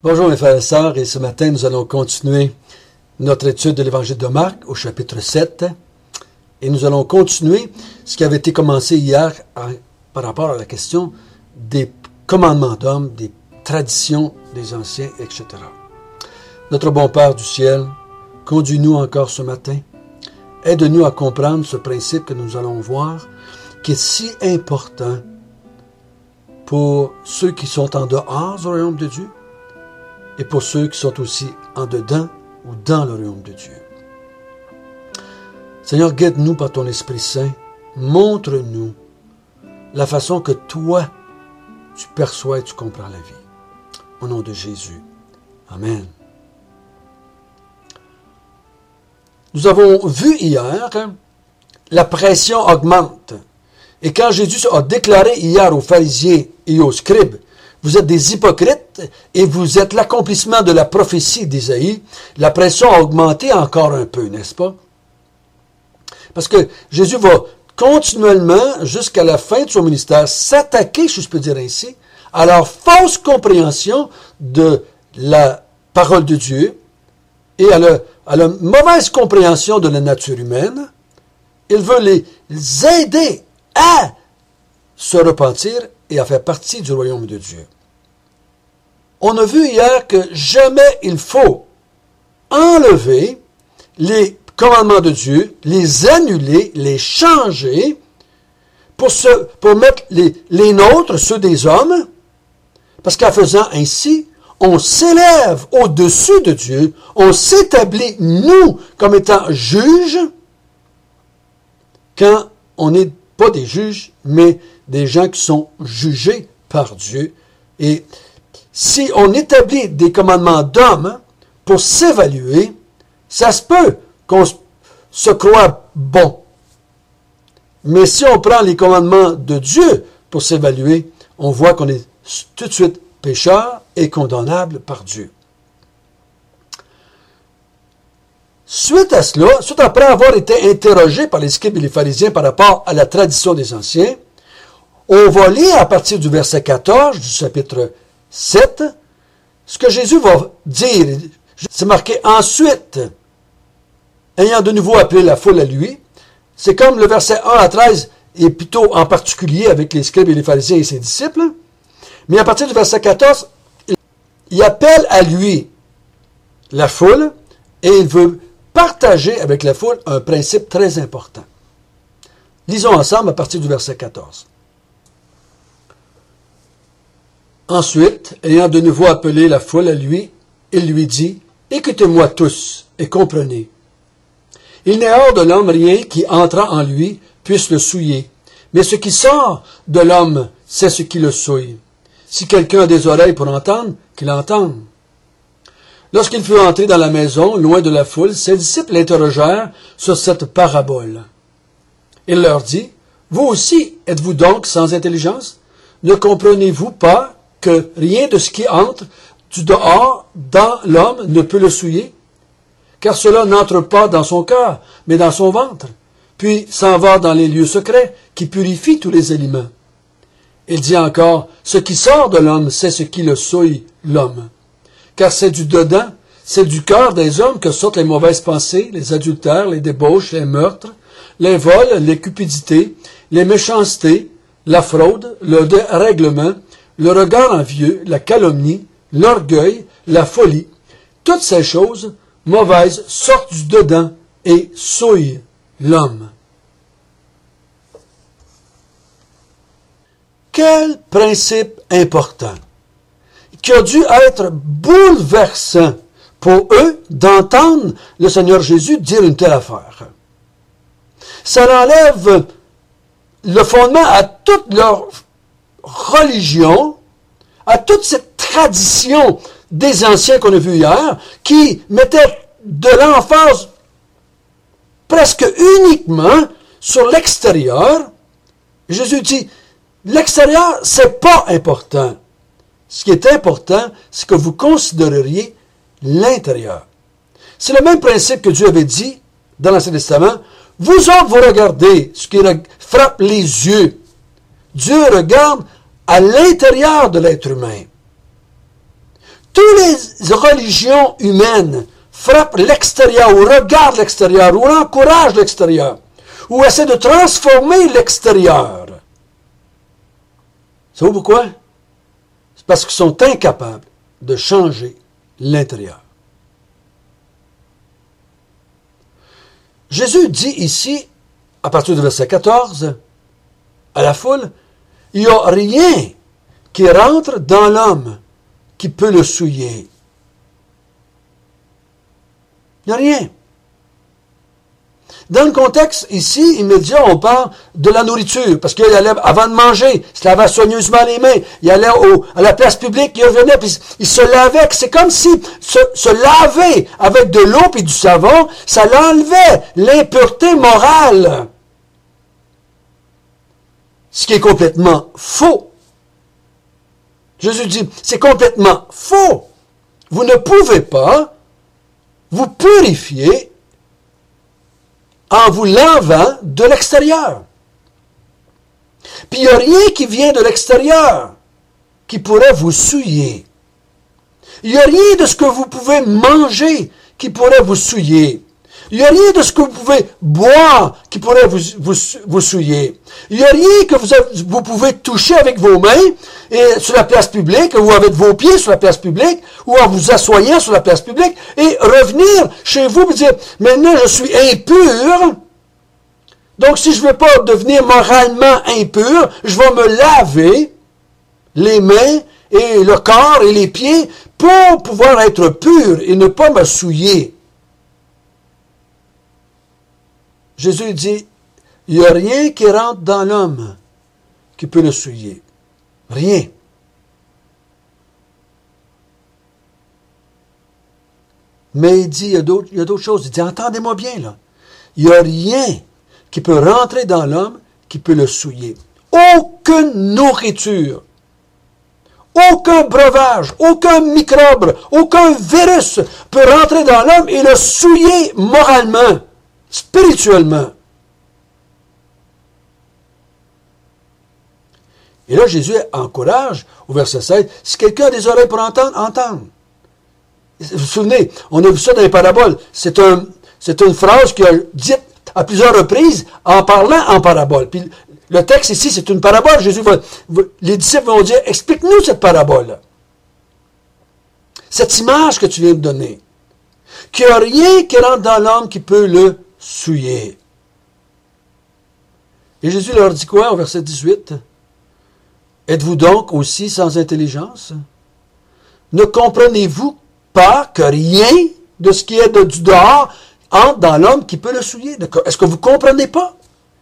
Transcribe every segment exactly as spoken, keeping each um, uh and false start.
Bonjour mes frères et sœurs, et ce matin nous allons continuer notre étude de l'évangile de Marc au chapitre sept, et nous allons continuer ce qui avait été commencé hier à, par rapport à la question des commandements d'hommes, des traditions des anciens, et cetera. Notre bon Père du ciel, conduis-nous encore ce matin, aide-nous à comprendre ce principe que nous allons voir, qui est si important pour ceux qui sont en dehors du royaume de Dieu, et pour ceux qui sont aussi en dedans ou dans le royaume de Dieu. Seigneur, guide-nous par ton Esprit Saint. Montre-nous la façon que toi, tu perçois et tu comprends la vie. Au nom de Jésus. Amen. Nous avons vu hier, hein, la pression augmente. Et quand Jésus a déclaré hier aux pharisiens et aux scribes, vous êtes des hypocrites et vous êtes l'accomplissement de la prophétie d'Isaïe, la pression a augmenté encore un peu, n'est-ce pas? Parce que Jésus va continuellement, jusqu'à la fin de son ministère, s'attaquer, si je peux dire ainsi, à leur fausse compréhension de la parole de Dieu et à la, à la mauvaise compréhension de la nature humaine. Il veut les aider à se repentir et à faire partie du royaume de Dieu. On a vu hier que jamais il faut enlever les commandements de Dieu, les annuler, les changer, pour, se, pour mettre les, les nôtres, ceux des hommes, parce qu'en faisant ainsi, on s'élève au-dessus de Dieu, on s'établit, nous, comme étant juges, quand on n'est pas des juges, mais des gens qui sont jugés par Dieu. Et si on établit des commandements d'hommes pour s'évaluer, ça se peut qu'on se croit bon. Mais si on prend les commandements de Dieu pour s'évaluer, on voit qu'on est tout de suite pécheur et condamnable par Dieu. Suite à cela, suite après avoir été interrogé par les scribes et les pharisiens par rapport à la tradition des anciens, on va lire à partir du verset quatorze du chapitre sept, ce que Jésus va dire. C'est marqué « Ensuite, ayant de nouveau appelé la foule à lui », c'est comme le verset un à treize est plutôt en particulier avec les scribes et les pharisiens et ses disciples, mais à partir du verset quatorze, il appelle à lui la foule et il veut partager avec la foule un principe très important. Lisons ensemble à partir du verset quatorze. Ensuite, ayant de nouveau appelé la foule à lui, il lui dit, « Écoutez-moi tous et comprenez. Il n'est hors de l'homme rien qui, entrant en lui, puisse le souiller. Mais ce qui sort de l'homme, c'est ce qui le souille. Si quelqu'un a des oreilles pour entendre, qu'il entende. » Lorsqu'il fut entré dans la maison, loin de la foule, ses disciples l'interrogèrent sur cette parabole. Il leur dit, « Vous aussi êtes-vous donc sans intelligence? Ne comprenez-vous pas que rien de ce qui entre du dehors dans l'homme ne peut le souiller? Car cela n'entre pas dans son cœur, mais dans son ventre, puis s'en va dans les lieux secrets qui purifient tous les aliments. » Il dit encore, « Ce qui sort de l'homme, c'est ce qui le souille l'homme. Car c'est du dedans, c'est du cœur des hommes que sortent les mauvaises pensées, les adultères, les débauches, les meurtres, les vols, les cupidités, les méchancetés, la fraude, le dérèglement, le regard envieux, la calomnie, l'orgueil, la folie. Toutes ces choses mauvaises sortent du dedans et souillent l'homme. » Quel principe important, qui a dû être bouleversant pour eux d'entendre le Seigneur Jésus dire une telle affaire. Ça enlève le fondement à toute leur religion, à toute cette tradition des anciens qu'on a vu hier, qui mettait de l'emphase presque uniquement sur l'extérieur. Jésus dit, l'extérieur, c'est pas important. Ce qui est important, c'est que vous considéreriez l'intérieur. C'est le même principe que Dieu avait dit dans l'Ancien Testament. Vous autres, vous regardez ce qui frappe les yeux. Dieu regarde à l'intérieur de l'être humain. toutes les religions humaines frappent l'extérieur, ou regardent l'extérieur, ou encouragent l'extérieur, ou essaient de transformer l'extérieur. Savez-vous pourquoi? C'est parce qu'ils sont incapables de changer l'intérieur. Jésus dit ici, à partir du verset quatorze, à la foule, il n'y a rien qui rentre dans l'homme qui peut le souiller. Il n'y a rien. Dans le contexte ici, immédiat, on parle de la nourriture, parce qu'il allait, avant de manger, il se lavait soigneusement les mains, il allait au, à la place publique, il revenait, puis il se lavait, c'est comme si se, se laver avec de l'eau et du savon, ça l'enlevait l'impureté morale. Ce qui est complètement faux. Jésus dit, c'est complètement faux. Vous ne pouvez pas vous purifier en vous lavant de l'extérieur. Puis il n'y a rien qui vient de l'extérieur qui pourrait vous souiller. Il n'y a rien de ce que vous pouvez manger qui pourrait vous souiller. Il n'y a rien de ce que vous pouvez boire qui pourrait vous, vous, vous souiller. Il n'y a rien que vous, vous pouvez toucher avec vos mains et sur la place publique, ou avec vos pieds sur la place publique, ou en vous assoyant sur la place publique, et revenir chez vous et dire, maintenant je suis impur, donc si je ne veux pas devenir moralement impur, je vais me laver les mains et le corps et les pieds pour pouvoir être pur et ne pas me souiller. Jésus dit, il n'y a rien qui rentre dans l'homme qui peut le souiller. Rien. Mais il dit, il y a d'autres, il y a d'autres choses. Il dit, entendez-moi bien, là. Il n'y a rien qui peut rentrer dans l'homme qui peut le souiller. Aucune nourriture, aucun breuvage, aucun microbe, aucun virus peut rentrer dans l'homme et le souiller moralement, spirituellement. Et là, Jésus encourage, au verset seize, si quelqu'un a des oreilles pour entendre, entendre. Vous vous souvenez, on a vu ça dans les paraboles. C'est un, c'est une phrase qu'il a dite à plusieurs reprises en parlant en parabole. Puis le texte ici, c'est une parabole. Jésus va, les disciples vont dire, explique-nous cette parabole. Cette image que tu viens de donner. Qu'il n'y a rien qui rentre dans l'homme qui peut le souiller. Et Jésus leur dit quoi au verset dix-huit? Êtes-vous donc aussi sans intelligence? Ne comprenez-vous pas que rien de ce qui est de, du dehors entre dans l'homme qui peut le souiller? Est-ce que vous ne comprenez pas?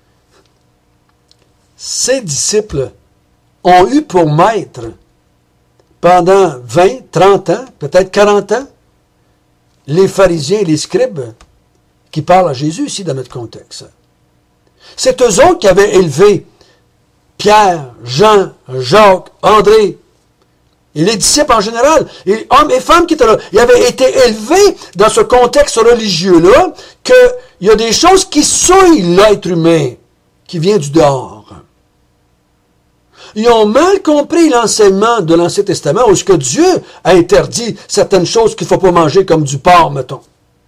Ces disciples ont eu pour maître pendant vingt, trente ans, peut-être quarante ans, les pharisiens et les scribes qui parlent à Jésus ici dans notre contexte. C'est eux autres qui avaient élevé Pierre, Jean, Jacques, André, et les disciples en général, et hommes et femmes qui étaient là, ils avaient été élevés dans ce contexte religieux-là, qu'il y a des choses qui souillent l'être humain, qui vient du dehors. Ils ont mal compris l'enseignement de l'Ancien Testament, où ce que Dieu a interdit certaines choses qu'il ne faut pas manger, comme du porc, mettons.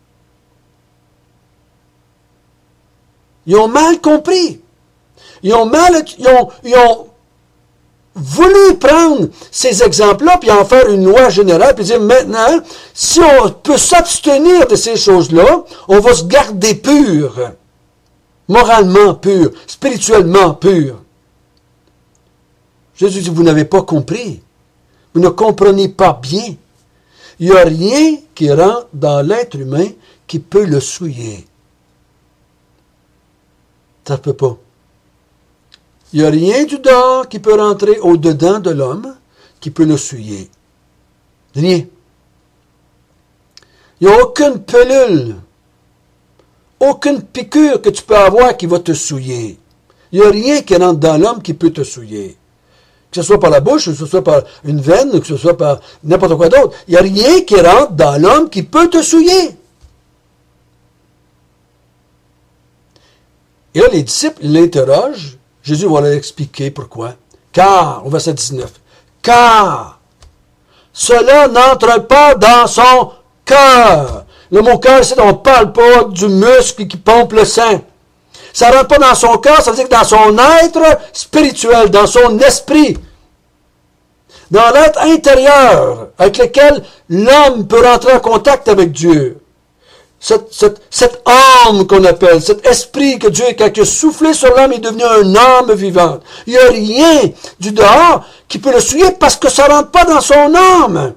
Ils ont mal compris. Ils ont mal, ils ont, ils ont voulu prendre ces exemples-là, puis en faire une loi générale, puis dire maintenant, si on peut s'abstenir de ces choses-là, on va se garder pur, moralement pur, spirituellement pur. Jésus dit, vous n'avez pas compris. Vous ne comprenez pas bien. Il n'y a rien qui rentre dans l'être humain qui peut le souiller. Ça ne peut pas. Il n'y a rien du dehors qui peut rentrer au-dedans de l'homme qui peut le souiller. Rien. Il n'y a aucune pilule, aucune piqûre que tu peux avoir qui va te souiller. Il n'y a rien qui rentre dans l'homme qui peut te souiller. Que ce soit par la bouche, que ce soit par une veine, que ce soit par n'importe quoi d'autre. Il n'y a rien qui rentre dans l'homme qui peut te souiller. Et là, les disciples l'interrogent. Jésus va leur expliquer pourquoi. Car, au verset dix-neuf, car cela n'entre pas dans son cœur. Le mot cœur, c'est on ne parle pas du muscle qui pompe le sang. Ça ne rentre pas dans son cœur, ça veut dire que dans son être spirituel, dans son esprit, dans l'être intérieur avec lequel l'homme peut rentrer en contact avec Dieu. Cette, cette, cette âme qu'on appelle, cet esprit que Dieu, quand il a soufflé sur l'homme, est devenu une âme vivante. Il n'y a rien du dehors qui peut le souiller parce que ça ne rentre pas dans son âme.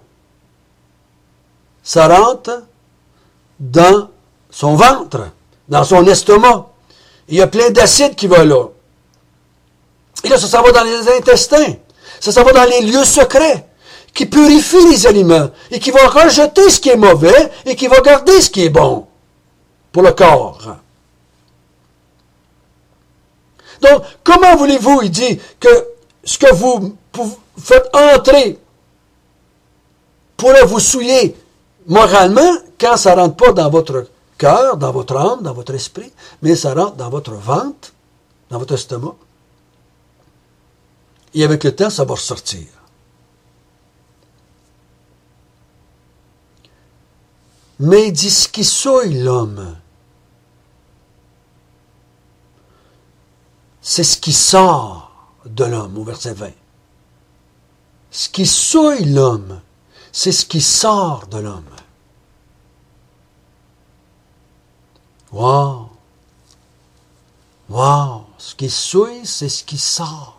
Ça rentre dans son ventre, dans son estomac. Il y a plein d'acide qui va là. Et là, ça s'en va dans les intestins. Ça s'en va dans les lieux secrets, qui purifient les aliments, et qui va rejeter ce qui est mauvais, et qui va garder ce qui est bon pour le corps. Donc, comment voulez-vous, il dit, que ce que vous faites entrer pourrait vous souiller moralement quand ça ne rentre pas dans votre cœur, dans votre âme, dans votre esprit, mais ça rentre dans votre ventre, dans votre estomac. Et avec le temps, ça va ressortir. Mais il dit ce qui souille l'homme, c'est ce qui sort de l'homme, au verset vingt. Ce qui souille l'homme, c'est ce qui sort de l'homme. Wow! Wow! Ce qui souille, c'est ce qui sort.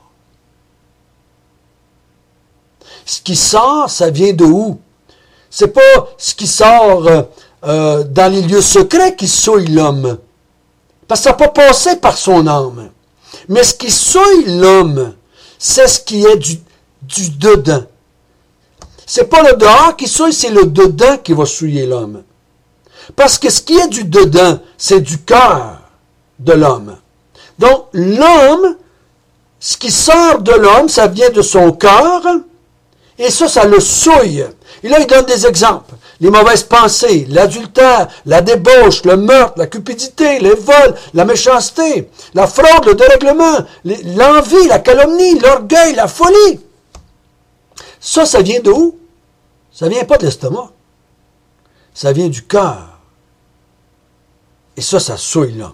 Ce qui sort, ça vient de où? C'est pas ce qui sort euh, euh, dans les lieux secrets qui souille l'homme. Parce que ça n'a pas passé par son âme. Mais ce qui souille l'homme, c'est ce qui est du, du dedans. C'est pas le dehors qui souille, c'est le dedans qui va souiller l'homme. Parce que ce qui est du dedans, c'est du cœur de l'homme. Donc, l'homme, ce qui sort de l'homme, ça vient de son cœur, et ça, ça le souille. Et là, il donne des exemples. Les mauvaises pensées, l'adultère, la débauche, le meurtre, la cupidité, les vols, la méchanceté, la fraude, le dérèglement, l'envie, la calomnie, l'orgueil, la folie. Ça, ça vient de où? Ça vient pas de l'estomac. Ça vient du cœur. Et ça, ça souille l'homme.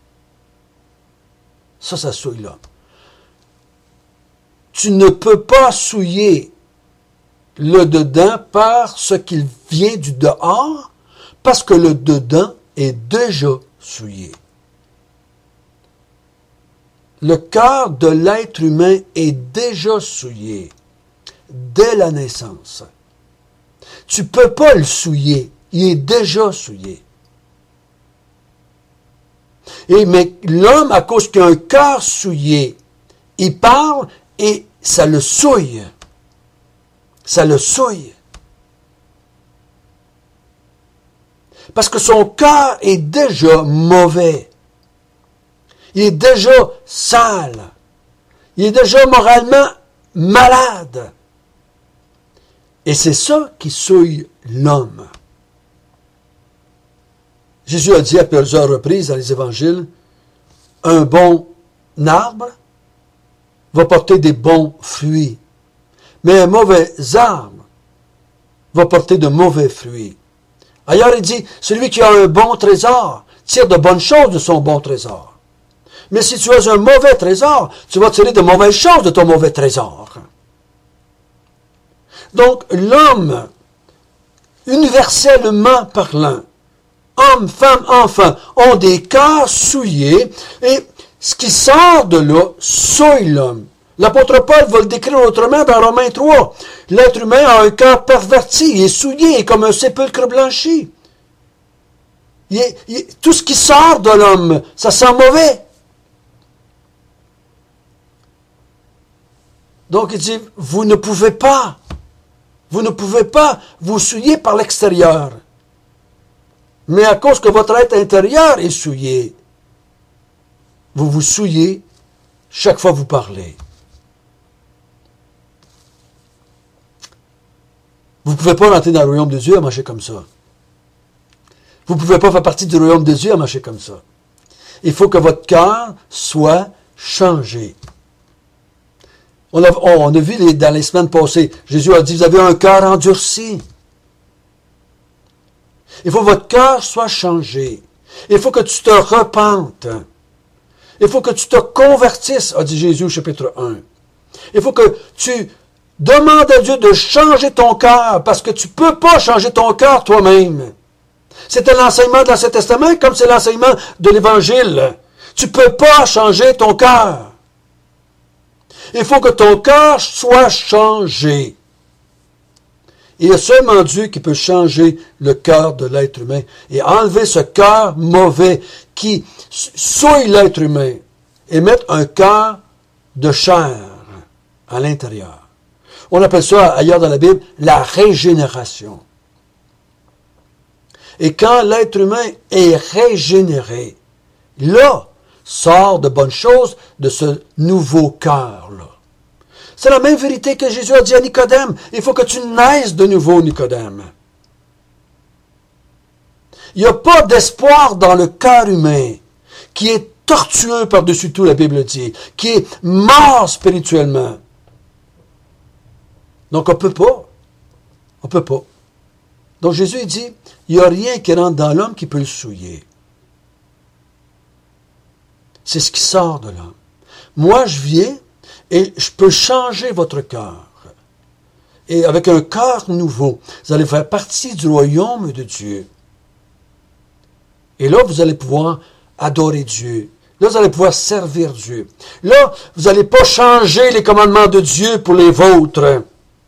Ça, ça souille l'homme. Tu ne peux pas souiller le dedans par ce qu'il vient du dehors, parce que le dedans est déjà souillé. Le cœur de l'être humain est déjà souillé dès la naissance. Tu ne peux pas le souiller, il est déjà souillé. Et mais l'homme, à cause qu'il a un cœur souillé, il parle et ça le souille. Ça le souille. Parce que son cœur est déjà mauvais. Il est déjà sale. Il est déjà moralement malade. Et c'est ça qui souille l'homme. Jésus a dit à plusieurs reprises dans les évangiles, un bon arbre va porter des bons fruits. Mais un mauvais arbre va porter de mauvais fruits. Ailleurs, il dit, celui qui a un bon trésor tire de bonnes choses de son bon trésor. Mais si tu as un mauvais trésor, tu vas tirer de mauvaises choses de ton mauvais trésor. Donc, l'homme, universellement parlant, hommes, femmes, enfants, ont des cœurs souillés, et ce qui sort de là souille l'homme. L'apôtre Paul va le décrire autrement dans Romains trois. L'être humain a un cœur perverti, il est souillé, il est comme un sépulcre blanchi. Il est, il, tout ce qui sort de l'homme, ça sent mauvais. Donc il dit, vous ne pouvez pas, vous ne pouvez pas vous souiller par l'extérieur. Mais à cause que votre être intérieur est souillé, vous vous souillez chaque fois que vous parlez. Vous ne pouvez pas rentrer dans le royaume de Dieu à marcher comme ça. Vous ne pouvez pas faire partie du royaume de Dieu à marcher comme ça. Il faut que votre cœur soit changé. On a, on a vu les, dans les semaines passées, Jésus a dit, vous avez un cœur endurci. Il faut que votre cœur soit changé. Il faut que tu te repentes. Il faut que tu te convertisses, a dit Jésus au chapitre un. Il faut que tu demandes à Dieu de changer ton cœur, parce que tu ne peux pas changer ton cœur toi-même. C'était l'enseignement de l'Ancien Testament, comme c'est l'enseignement de l'Évangile. Tu ne peux pas changer ton cœur. Il faut que ton cœur soit changé. Il y a seulement Dieu qui peut changer le cœur de l'être humain et enlever ce cœur mauvais qui souille l'être humain et mettre un cœur de chair à l'intérieur. On appelle ça, ailleurs dans la Bible, la régénération. Et quand l'être humain est régénéré, là, sort de bonnes choses de ce nouveau cœur-là. C'est la même vérité que Jésus a dit à Nicodème. Il faut que tu naisses de nouveau, Nicodème. Il n'y a pas d'espoir dans le cœur humain qui est tortueux par-dessus tout, la Bible dit, qui est mort spirituellement. Donc on ne peut pas. On ne peut pas. Donc Jésus dit, il n'y a rien qui rentre dans l'homme qui peut le souiller. C'est ce qui sort de l'homme. Moi, je viens et je peux changer votre cœur. Et avec un cœur nouveau, vous allez faire partie du royaume de Dieu. Et là, vous allez pouvoir adorer Dieu. Là, vous allez pouvoir servir Dieu. Là, vous n'allez pas changer les commandements de Dieu pour les vôtres.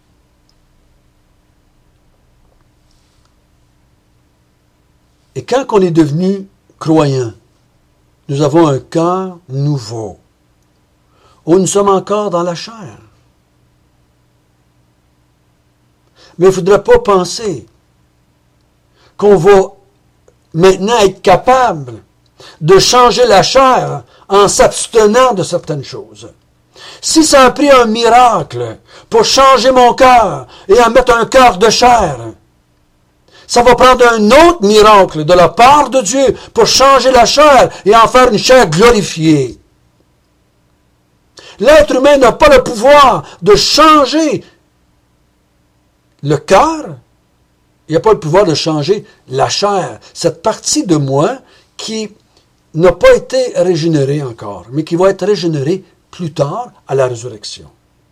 Et quand on est devenu croyant, nous avons un cœur nouveau, où nous sommes encore dans la chair. Mais il ne faudrait pas penser qu'on va maintenant être capable de changer la chair en s'abstenant de certaines choses. Si ça a pris un miracle pour changer mon cœur et en mettre un cœur de chair, ça va prendre un autre miracle de la part de Dieu pour changer la chair et en faire une chair glorifiée. L'être humain n'a pas le pouvoir de changer le cœur. Il n'a pas le pouvoir de changer la chair. Cette partie de moi qui n'a pas été régénérée encore, mais qui va être régénérée plus tard à la résurrection.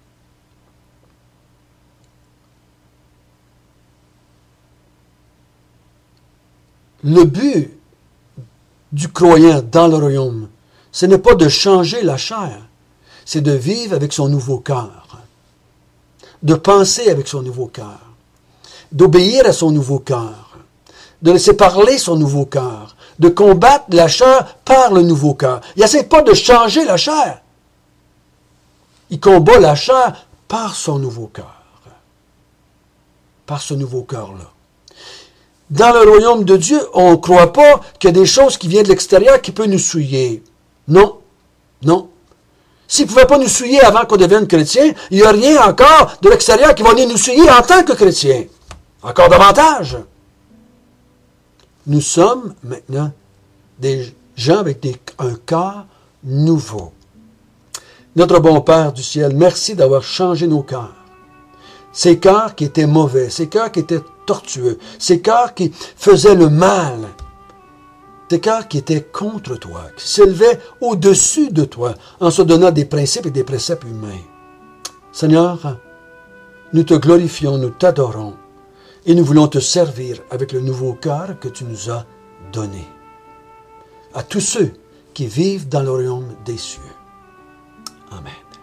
Le but du croyant dans le royaume, ce n'est pas de changer la chair, c'est de vivre avec son nouveau cœur, de penser avec son nouveau cœur, d'obéir à son nouveau cœur, de laisser parler son nouveau cœur, de combattre la chair par le nouveau cœur. Il n'essaie pas de changer la chair. Il combat la chair par son nouveau cœur, par ce nouveau cœur-là. Dans le royaume de Dieu, on ne croit pas qu'il y a des choses qui viennent de l'extérieur qui peuvent nous souiller. Non, non. S'il ne pouvait pas nous souiller avant qu'on devienne chrétien, il n'y a rien encore de l'extérieur qui va venir nous souiller en tant que chrétien. Encore davantage. Nous sommes maintenant des gens avec des, un cœur nouveau. Notre bon Père du ciel, merci d'avoir changé nos cœurs. Ces cœurs qui étaient mauvais, ces cœurs qui étaient tortueux, ces cœurs qui faisaient le mal, ces cœurs qui étaient contre toi, qui s'élevaient au-dessus de toi en se donnant des principes et des préceptes humains. Seigneur, nous te glorifions, nous t'adorons et nous voulons te servir avec le nouveau cœur que tu nous as donné. À tous ceux qui vivent dans le royaume des cieux. Amen.